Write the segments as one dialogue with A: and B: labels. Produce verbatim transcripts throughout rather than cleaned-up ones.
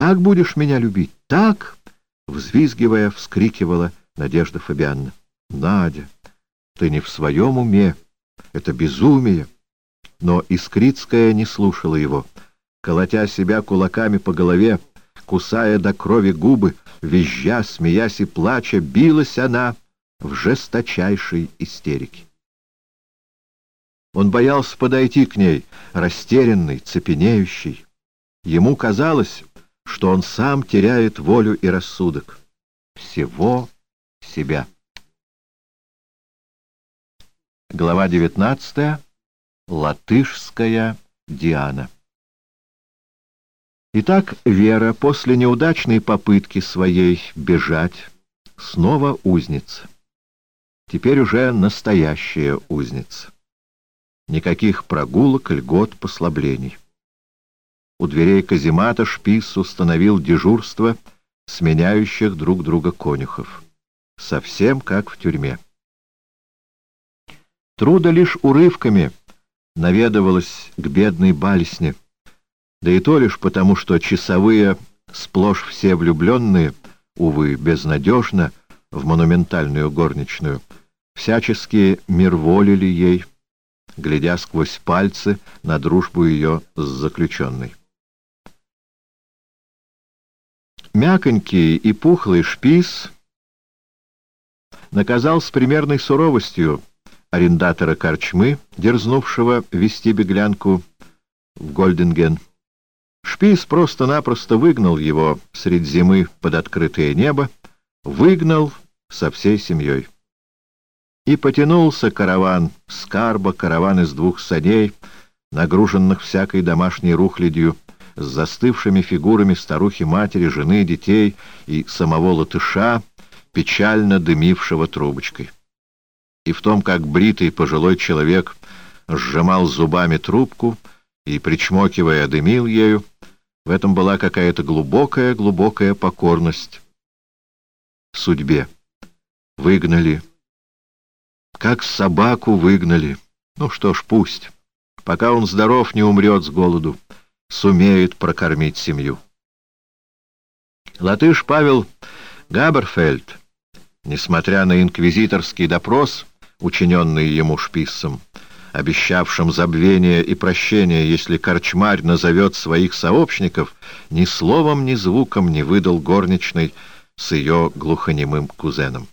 A: Так будешь меня любить, так!» — взвизгивая, вскрикивала Надежда Фабиановна. «Надя, ты не в своем уме, это безумие!» Но Искрицкая не слушала его. Колотя себя кулаками по голове, кусая до крови губы, визжа, смеясь и плача, билась она в жесточайшей истерике. Он боялся подойти к ней, растерянный, цепенеющий. Ему казалось, что он сам теряет волю и рассудок. Всего себя. Глава девятнадцатая. Латышская Диана. Итак, Вера после неудачной попытки своей бежать снова узница. Теперь уже настоящая узница. Никаких прогулок, льгот, послаблений. У дверей каземата шпиц установил дежурство сменяющих друг друга конюхов. Совсем как в тюрьме. Труда лишь урывками наведывалась к бедной Балесне, да и то лишь потому, что часовые, сплошь все влюбленные, увы, безнадежно, в монументальную горничную, всячески мирволили ей, глядя сквозь пальцы на дружбу ее с заключенной. Мяконький и пухлый шпиц наказал с примерной суровостью арендатора корчмы, дерзнувшего вести беглянку в Гольдинген. Шпиц просто-напросто выгнал его средь зимы под открытое небо, выгнал со всей семьей. И потянулся караван скарба, караван из двух саней, нагруженных всякой домашней рухлядью, с застывшими фигурами старухи-матери, жены, детей и самого латыша, печально дымившего трубочкой. И в том, как бритый пожилой человек сжимал зубами трубку и, причмокивая, дымил ею, в этом была какая-то глубокая-глубокая покорность судьбе. Выгнали. Как собаку выгнали. Ну что ж, пусть. Пока он здоров, не умрет с голоду. Сумеет прокормить семью. Латыш Павел Габерфельд, несмотря на инквизиторский допрос, учиненный ему шписсом, обещавшим забвение и прощение, если корчмарь назовет своих сообщников, ни словом, ни звуком не выдал горничной с ее глухонемым кузеном.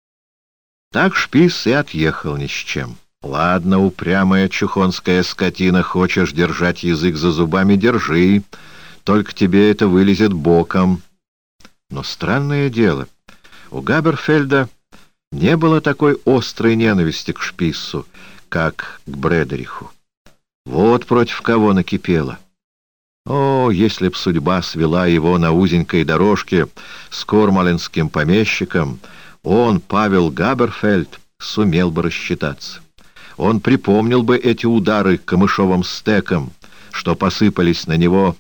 A: Так шписс и отъехал ни с чем. «Ладно, упрямая чухонская скотина, хочешь держать язык за зубами — держи, только тебе это вылезет боком». Но странное дело, у Габерфельда не было такой острой ненависти к шписсу, как к Бредериху. Вот против кого накипело. О, если б судьба свела его на узенькой дорожке с кормаленским помещиком, он, Павел Габерфельд, сумел бы рассчитаться. Он припомнил бы эти удары камышовым стеком, что посыпались на него.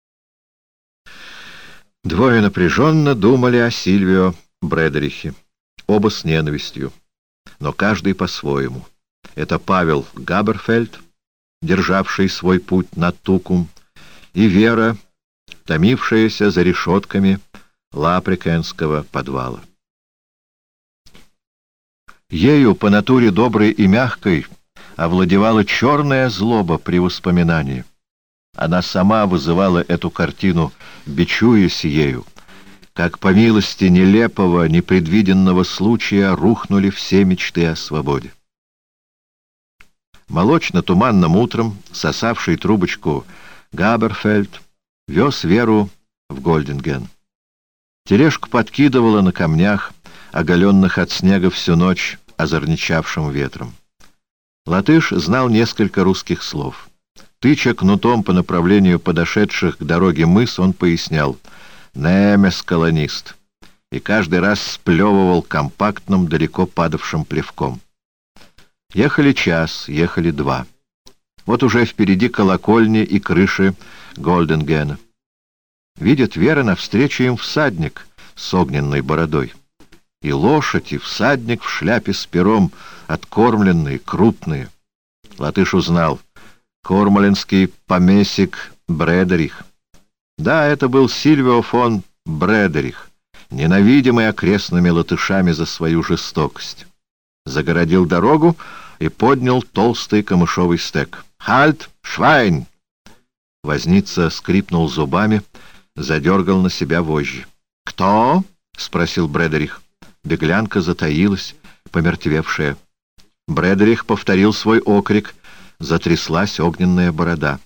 A: Двое напряженно думали о Сильвио Бредерихе, оба с ненавистью, но каждый по-своему. Это Павел Габерфельд, державший свой путь на Тукум, и Вера, томившаяся за решетками Лаприкенского подвала. Ею, по натуре доброй и мягкой, овладевала черная злоба при воспоминании. Она сама вызывала эту картину, бичуясь ею. Как по милости нелепого, непредвиденного случая рухнули все мечты о свободе. Молочно-туманным утром, сосавший трубочку Габерфельд, вез Веру в Гольдинген. Тележку подкидывала на камнях, оголенных от снега всю ночь озорничавшим ветром. Латыш знал несколько русских слов. Тыча кнутом по направлению подошедших к дороге мыс, он пояснял «Немес колонист» и каждый раз сплевывал компактным, далеко падавшим плевком. Ехали час, ехали два. Вот уже впереди колокольни и крыши Гольдингена. Видит Вера, навстречу им всадник с огненной бородой. И лошадь, и всадник в шляпе с пером, откормленные, крупные. Латыш узнал — кормаленский помещик Бредерих. Да, это был Сильвио фон Бредерих, ненавидимый окрестными латышами за свою жестокость. Загородил дорогу и поднял толстый камышовый стек. «Хальт! Швайн!» Возница скрипнул зубами, задергал на себя вожжи. «Кто?» — спросил Бредерих. Беглянка затаилась, помертвевшая. Бредерих повторил свой окрик. Затряслась огненная борода.